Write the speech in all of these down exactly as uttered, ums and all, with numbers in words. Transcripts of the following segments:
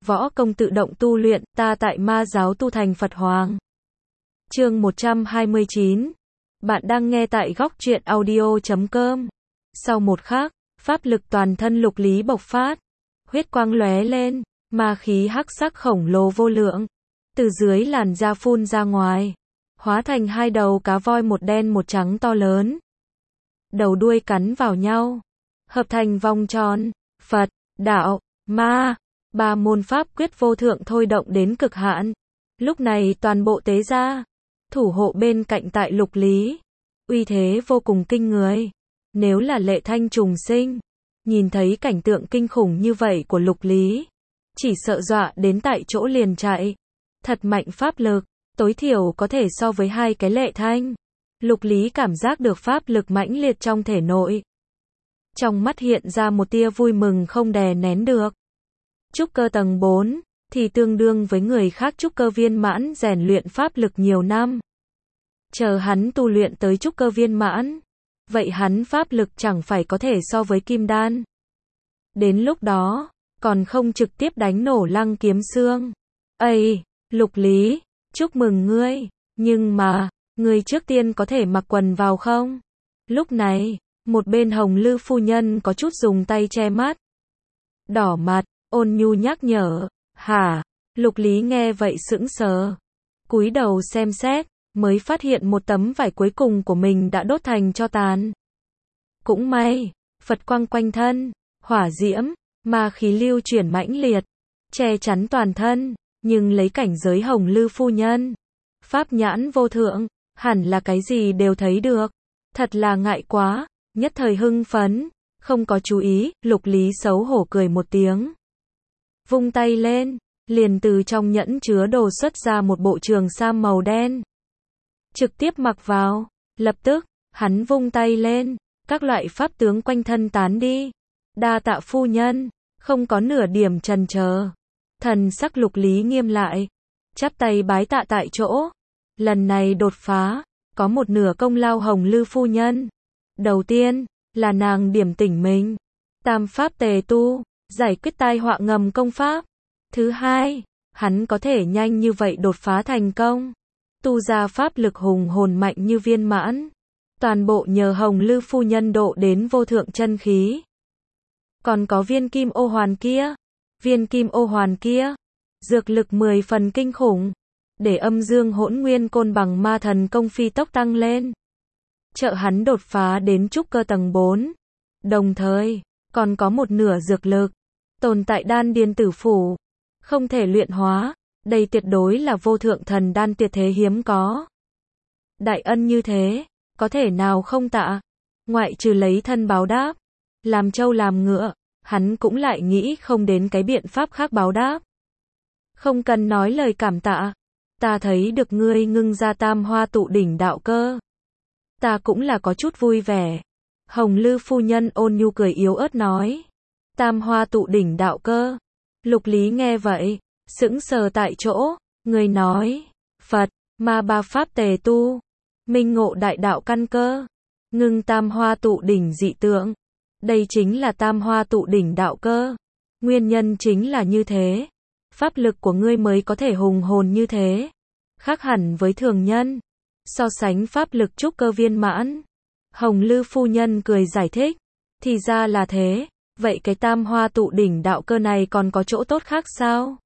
võ công tự động tu luyện, ta tại ma giáo tu thành Phật Hoàng. Chương một trăm hai mươi chín. Bạn đang nghe tại góc truyện audio chấm com. Sau một khắc, pháp lực toàn thân Lục Lý bộc phát, huyết quang lóe lên, ma khí hắc sắc khổng lồ vô lượng, từ dưới làn da phun ra ngoài, hóa thành hai đầu cá voi một đen một trắng to lớn. Đầu đuôi cắn vào nhau, hợp thành vòng tròn, Phật, đạo, ma, ba môn pháp quyết vô thượng thôi động đến cực hạn. Lúc này toàn bộ tế gia, thủ hộ bên cạnh tại Lục Lý, uy thế vô cùng kinh người. Nếu là Lệ Thanh trùng sinh, nhìn thấy cảnh tượng kinh khủng như vậy của Lục Lý, chỉ sợ dọa đến tại chỗ liền chạy. Thật mạnh pháp lực, tối thiểu có thể so với hai cái Lệ Thanh. Lục Lý cảm giác được pháp lực mãnh liệt trong thể nội. Trong mắt hiện ra một tia vui mừng không đè nén được. Trúc cơ tầng bốn, thì tương đương với người khác trúc cơ viên mãn rèn luyện pháp lực nhiều năm. Chờ hắn tu luyện tới trúc cơ viên mãn, vậy hắn pháp lực chẳng phải có thể so với kim đan. Đến lúc đó, còn không trực tiếp đánh nổ Lăng Kiếm Xương. Ây, Lục Lý, chúc mừng ngươi, nhưng mà, ngươi trước tiên có thể mặc quần vào không? Lúc này, một bên Hồng Lư phu nhân có chút dùng tay che mắt. Đỏ mặt, ôn nhu nhắc nhở, hả? Lục Lý nghe vậy sững sờ, cúi đầu xem xét, mới phát hiện một tấm vải cuối cùng của mình đã đốt thành tro tàn. Cũng may, Phật quang quanh thân, hỏa diễm, ma khí lưu chuyển mãnh liệt, che chắn toàn thân, nhưng lấy cảnh giới Hồng Lư phu nhân, pháp nhãn vô thượng, hẳn là cái gì đều thấy được. Thật là ngại quá, nhất thời hưng phấn, không có chú ý, Lục Lý xấu hổ cười một tiếng. Vung tay lên, liền từ trong nhẫn chứa đồ xuất ra một bộ trường sam màu đen. Trực tiếp mặc vào, lập tức, hắn vung tay lên, các loại pháp tướng quanh thân tán đi. Đa tạ phu nhân, không có nửa điểm chần chờ. Thần sắc Lục Lý nghiêm lại, chắp tay bái tạ tại chỗ. Lần này đột phá, có một nửa công lao Hồng Lư phu nhân. Đầu tiên, là nàng điểm tỉnh mình. Tam pháp tề tu, giải quyết tai họa ngầm công pháp. Thứ hai, hắn có thể nhanh như vậy đột phá thành công. Tu ra pháp lực hùng hồn mạnh như viên mãn. Toàn bộ nhờ Hồng Lư phu nhân độ đến vô thượng chân khí. Còn có viên kim ô hoàn kia. Viên kim ô hoàn kia, dược lực mười phần kinh khủng, để âm dương hỗn nguyên côn bằng ma thần công phi tốc tăng lên. Trợ hắn đột phá đến trúc cơ tầng bốn. Đồng thời, còn có một nửa dược lực, tồn tại đan điền tử phủ, không thể luyện hóa, đây tuyệt đối là vô thượng thần đan tuyệt thế hiếm có. Đại ân như thế, có thể nào không tạ, ngoại trừ lấy thân báo đáp, làm trâu làm ngựa. Hắn cũng lại nghĩ không đến cái biện pháp khác báo đáp. Không cần nói lời cảm tạ. Ta thấy được ngươi ngưng ra tam hoa tụ đỉnh đạo cơ. Ta cũng là có chút vui vẻ. Hồng Lư phu nhân ôn nhu cười yếu ớt nói. Tam hoa tụ đỉnh đạo cơ. Lục Lý nghe vậy, sững sờ tại chỗ. Người nói, Phật, ma ba pháp tề tu, minh ngộ đại đạo căn cơ, ngưng tam hoa tụ đỉnh dị tượng. Đây chính là tam hoa tụ đỉnh đạo cơ. Nguyên nhân chính là như thế. Pháp lực của ngươi mới có thể hùng hồn như thế. Khác hẳn với thường nhân. So sánh pháp lực trúc cơ viên mãn. Hồng Lư phu nhân cười giải thích. Thì ra là thế. Vậy cái tam hoa tụ đỉnh đạo cơ này còn có chỗ tốt khác sao?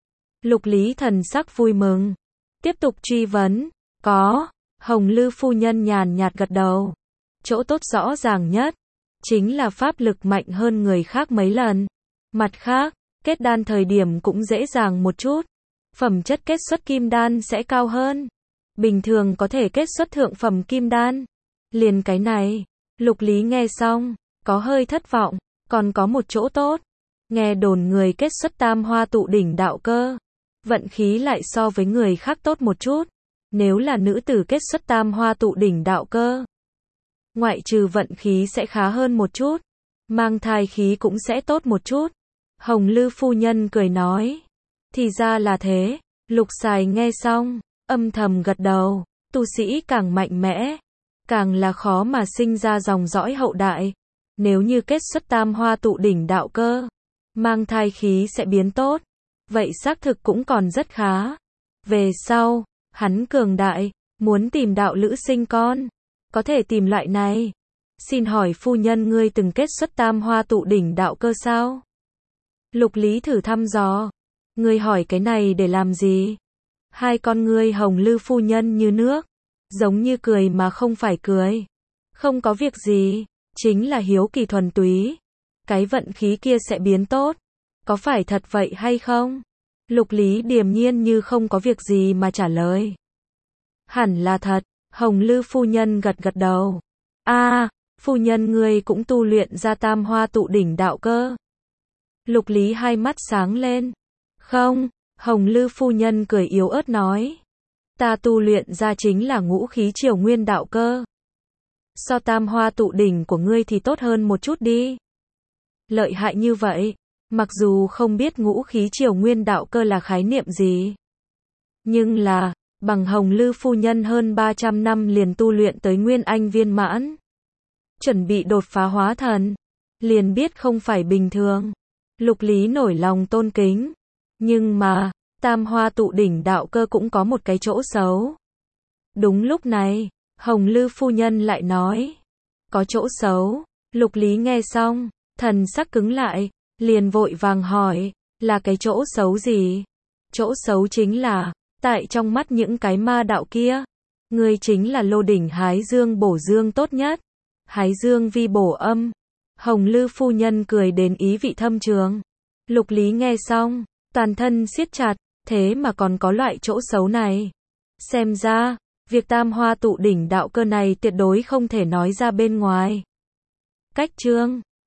Lục Lý thần sắc vui mừng. Tiếp tục truy vấn. Có. Hồng Lư phu nhân nhàn nhạt gật đầu. Chỗ tốt rõ ràng nhất chính là pháp lực mạnh hơn người khác mấy lần. Mặt khác, kết đan thời điểm cũng dễ dàng một chút. Phẩm chất kết xuất kim đan sẽ cao hơn. Bình thường có thể kết xuất thượng phẩm kim đan. Liền cái này, Lục Lý nghe xong, có hơi thất vọng, còn có một chỗ tốt. Nghe đồn người kết xuất tam hoa tụ đỉnh đạo cơ, vận khí lại so với người khác tốt một chút. Nếu là nữ tử kết xuất tam hoa tụ đỉnh đạo cơ, ngoại trừ vận khí sẽ khá hơn một chút, mang thai khí cũng sẽ tốt một chút. Hồng Lư phu nhân cười nói. Thì ra là thế. Lục Sài nghe xong, âm thầm gật đầu. Tu sĩ càng mạnh mẽ, càng là khó mà sinh ra dòng dõi hậu đại. Nếu như kết xuất tam hoa tụ đỉnh đạo cơ, mang thai khí sẽ biến tốt. vậy xác thực cũng còn rất khá. Về sau, hắn cường đại, muốn tìm đạo lữ sinh con, có thể tìm loại này. Xin hỏi phu nhân ngươi từng kết xuất tam hoa tụ đỉnh đạo cơ sao? Lục Lý thử thăm dò. Ngươi hỏi cái này để làm gì? Hai con ngươi hồng lư phu nhân như nước, giống như cười mà không phải cười. Không có việc gì, chính là hiếu kỳ thuần túy. Cái vận khí kia sẽ biến tốt. Có phải thật vậy hay không? Lục Lý điềm nhiên như không có việc gì mà trả lời. Hẳn là thật, hồng lư phu nhân gật gật đầu. A, à, phu nhân ngươi cũng tu luyện ra tam hoa tụ đỉnh đạo cơ. Lục Lý hai mắt sáng lên. Không, hồng lư phu nhân cười yếu ớt nói. Ta tu luyện ra chính là ngũ khí triều nguyên đạo cơ. So tam hoa tụ đỉnh của ngươi thì tốt hơn một chút đi. Lợi hại như vậy, mặc dù không biết ngũ khí triều nguyên đạo cơ là khái niệm gì. Nhưng là, bằng hồng lư phu nhân hơn ba trăm năm liền tu luyện tới nguyên anh viên mãn. Chuẩn bị đột phá hóa thần. Liền biết không phải bình thường. Lục Lý nổi lòng tôn kính. Nhưng mà, tam hoa tụ đỉnh đạo cơ cũng có một cái chỗ xấu. Đúng lúc này, hồng lư phu nhân lại nói. Có chỗ xấu. Lục Lý nghe xong, thần sắc cứng lại, liền vội vàng hỏi, là cái chỗ xấu gì? Chỗ xấu chính là, tại trong mắt những cái ma đạo kia, ngươi chính là lô đỉnh hái dương bổ dương tốt nhất. Hái dương vi bổ âm. Hồng lư phu nhân cười đến ý vị thâm trường. Lục Lý nghe xong, toàn thân siết chặt, thế mà còn có loại chỗ xấu này. Xem ra, việc tam hoa tụ đỉnh đạo cơ này tuyệt đối không thể nói ra bên ngoài. Cách chương